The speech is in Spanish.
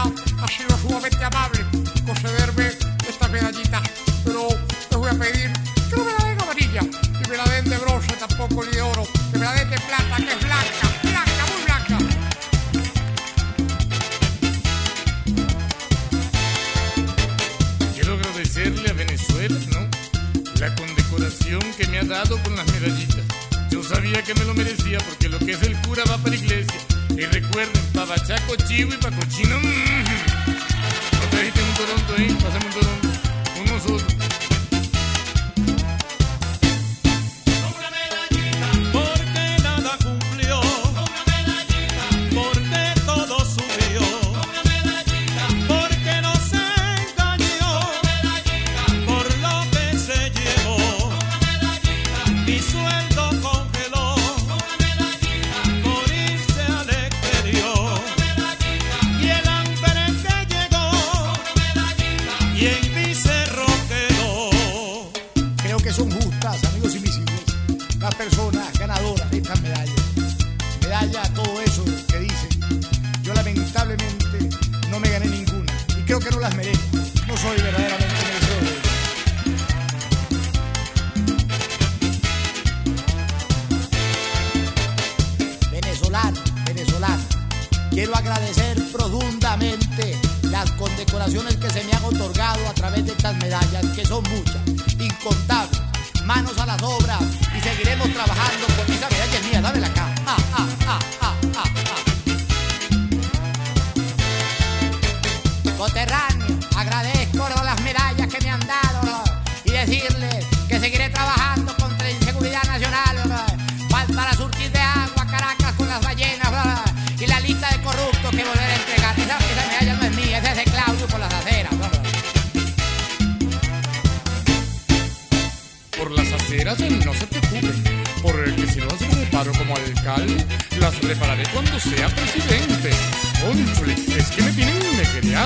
Alcaldía ha sido sumamente amable concederme estas medallitas, pero les voy a pedir que no me la den amarilla, ni me la den de bronce tampoco, ni de oro, que me la den de plata, que es blanca, blanca, muy blanca. Quiero agradecerle a Venezuela, ¿no?, la condecoración que me ha dado con las medallitas. Yo sabía que me lo merecía porque lo que es el cura va para la iglesia. Y recuerden, pa' bachaco chivo y pa' cochino. No te dijiste un Toronto ahí, pásame un Toronto. Uno solo. Una medallita, porque nada cumplió. Una medallita, porque todo subió. Una medallita, porque no se engañó. Una medallita, por lo que se llevó. Una medallita, mi sueldo congeló. Una medallita, por irse al exterior. Una medallita, y el hambre que llegó. Una medallita, y en mi cerro quedó. Creo que son justas, amigos invisibles, las personas ganadoras de estas medallas. Medalla, todo eso que dicen. Yo lamentablemente no me gané ninguna y creo que no las merezco. No soy verdaderamente merecedor de ello. Venezolano, quiero agradecer profundamente las condecoraciones que se me han otorgado a través de estas medallas, que son muchas, incontables. Manos a las obras y seguiremos trabajando con esa medalla es mía, dámela acá. Coterráneo, agradezco las medallas que me han dado y decirles que seguiré trabajando contra la inseguridad nacional para surtir de agua Caracas con las ballenas y la lista de corruptos que volveré a entregar. Esa medalla no es mía, esa es de Claudio por las aceras. Por las aceras no se preocupen, porque si no las reparo como alcalde, las repararé cuando sea presidente. Cónchale, es que me tienen negreado.